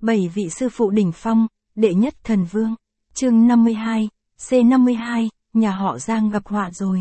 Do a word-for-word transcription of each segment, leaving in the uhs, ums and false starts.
Bảy vị sư phụ đỉnh phong, đệ nhất thần vương. Chương năm mươi hai, C năm mươi hai, nhà họ Giang gặp họa rồi.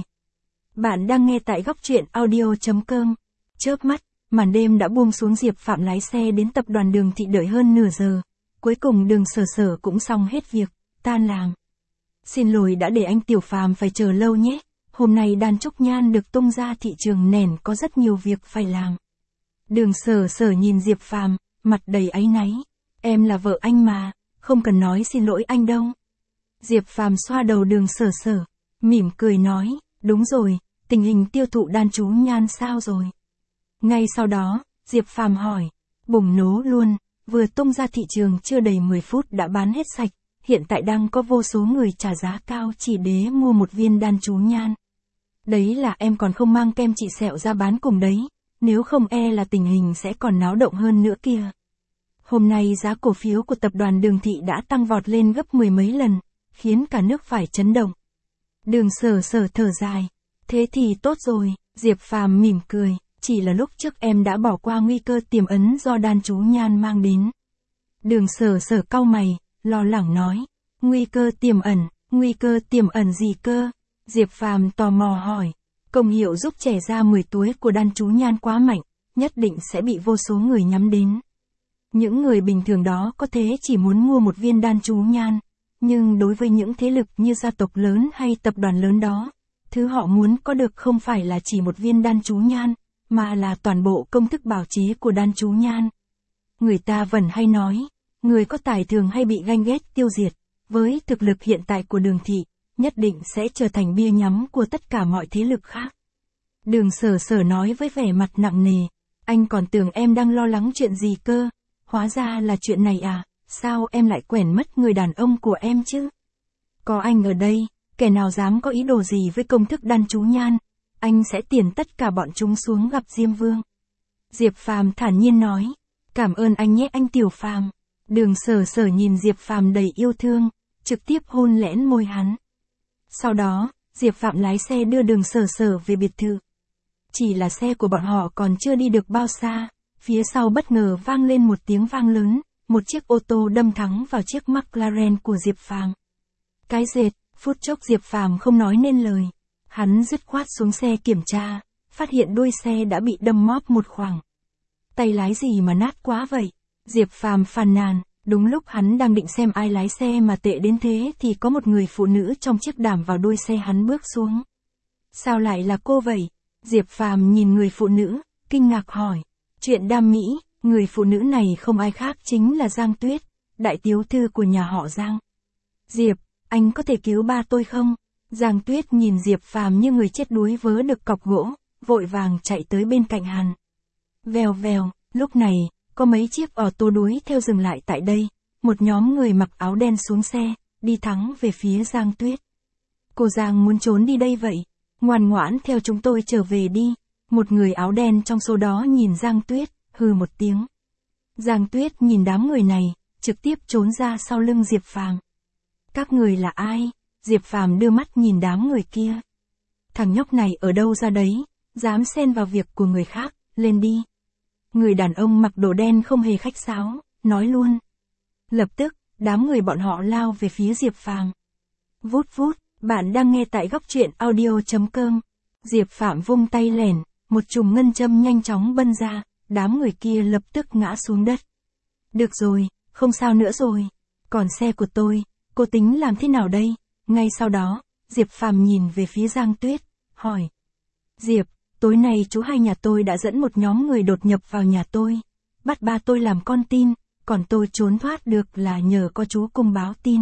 Bạn đang nghe tại góc truyện audio.com. Chớp mắt, màn đêm đã buông xuống. Diệp Phạm lái xe đến tập đoàn Đường Thị đợi hơn nửa giờ. Cuối cùng Đường Sở Sở cũng xong hết việc, tan làm. Xin lỗi đã để anh Tiểu Phàm phải chờ lâu nhé. Hôm nay đàn trúc nhan được tung ra thị trường nền có rất nhiều việc phải làm. Đường Sở Sở nhìn Diệp Phạm, mặt đầy áy náy. Em là vợ anh mà, không cần nói xin lỗi anh đâu. Diệp Phạm xoa đầu Đường Sở Sở, mỉm cười nói, đúng rồi, tình hình tiêu thụ đan chú nhan sao rồi? Ngay sau đó, Diệp Phạm hỏi, bùng nổ luôn, vừa tung ra thị trường chưa đầy mười phút đã bán hết sạch, hiện tại đang có vô số người trả giá cao chỉ để mua một viên đan chú nhan. Đấy là em còn không mang kem trị sẹo ra bán cùng đấy, nếu không e là tình hình sẽ còn náo động hơn nữa kia. Hôm nay giá cổ phiếu của tập đoàn Đường Thị đã tăng vọt lên gấp mười mấy lần, khiến cả nước phải chấn động. Đường Sở Sở thở dài, thế thì tốt rồi, Diệp Phạm mỉm cười, chỉ là lúc trước em đã bỏ qua nguy cơ tiềm ẩn do đan chú nhan mang đến. Đường Sở Sở cau mày, lo lắng nói, nguy cơ tiềm ẩn, nguy cơ tiềm ẩn gì cơ? Diệp Phạm tò mò hỏi, công hiệu giúp trẻ da mười tuổi của đan chú nhan quá mạnh, nhất định sẽ bị vô số người nhắm đến. Những người bình thường đó có thể chỉ muốn mua một viên đan chú nhan, nhưng đối với những thế lực như gia tộc lớn hay tập đoàn lớn đó, thứ họ muốn có được không phải là chỉ một viên đan chú nhan, mà là toàn bộ công thức bảo chế của đan chú nhan. Người ta vẫn hay nói, người có tài thường hay bị ganh ghét tiêu diệt, với thực lực hiện tại của Đường Thị, nhất định sẽ trở thành bia nhắm của tất cả mọi thế lực khác. Đường Sở Sở nói với vẻ mặt nặng nề, anh còn tưởng em đang lo lắng chuyện gì cơ, hóa ra là chuyện này à, sao em lại quẻn mất người đàn ông của em chứ? Có anh ở đây, kẻ nào dám có ý đồ gì với công thức đan chú nhan, anh sẽ tiền tất cả bọn chúng xuống gặp Diêm Vương. Diệp Phạm thản nhiên nói, cảm ơn anh nhé anh Tiểu Phàm. Đường Sở Sở nhìn Diệp Phạm đầy yêu thương, trực tiếp hôn lén môi hắn. Sau đó, Diệp Phạm lái xe đưa Đường Sở Sở về biệt thự. Chỉ là xe của bọn họ còn chưa đi được bao xa, phía sau bất ngờ vang lên một tiếng vang lớn, một chiếc ô tô đâm thẳng vào chiếc McLaren của Diệp Phạm. Cái dệt, phút chốc Diệp Phạm không nói nên lời. Hắn dứt khoát xuống xe kiểm tra, phát hiện đuôi xe đã bị đâm móp một khoảng. Tay lái gì mà nát quá vậy? Diệp Phạm phàn nàn, đúng lúc hắn đang định xem ai lái xe mà tệ đến thế thì có một người phụ nữ trong chiếc đảm vào đuôi xe hắn bước xuống. Sao lại là cô vậy? Diệp Phạm nhìn người phụ nữ, kinh ngạc hỏi. Chuyện đam mỹ, người phụ nữ này không ai khác chính là Giang Tuyết, đại tiểu thư của nhà họ Giang. Diệp, anh có thể cứu ba tôi không? Giang Tuyết nhìn Diệp Phạm như người chết đuối vớ được cọc gỗ, vội vàng chạy tới bên cạnh hắn. Vèo vèo, lúc này, có mấy chiếc ô tô đuổi theo dừng lại tại đây, một nhóm người mặc áo đen xuống xe, đi thẳng về phía Giang Tuyết. Cô Giang muốn trốn đi đây vậy? Ngoan ngoãn theo chúng tôi trở về đi. Một người áo đen trong số đó nhìn Giang Tuyết, hừ một tiếng. Giang Tuyết nhìn đám người này, trực tiếp trốn ra sau lưng Diệp Phạm. Các người là ai? Diệp Phạm đưa mắt nhìn đám người kia. Thằng nhóc này ở đâu ra đấy, dám xen vào việc của người khác, lên đi. Người đàn ông mặc đồ đen không hề khách sáo, nói luôn. Lập tức, đám người bọn họ lao về phía Diệp Phạm. Vút vút, bạn đang nghe tại góc truyện audio.com. Diệp Phạm vung tay lẻn, một chùm ngân châm nhanh chóng bân ra, đám người kia lập tức ngã xuống đất. Được rồi, không sao nữa rồi. Còn xe của tôi, cô tính làm thế nào đây? Ngay sau đó, Diệp Phạm nhìn về phía Giang Tuyết, hỏi. Diệp, tối nay chú hai nhà tôi đã dẫn một nhóm người đột nhập vào nhà tôi, bắt ba tôi làm con tin, còn tôi trốn thoát được là nhờ có chú cùng báo tin.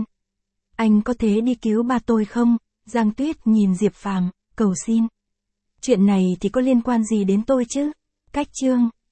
Anh có thể đi cứu ba tôi không? Giang Tuyết nhìn Diệp Phạm, cầu xin. Chuyện này thì có liên quan gì đến tôi chứ? Cách chương.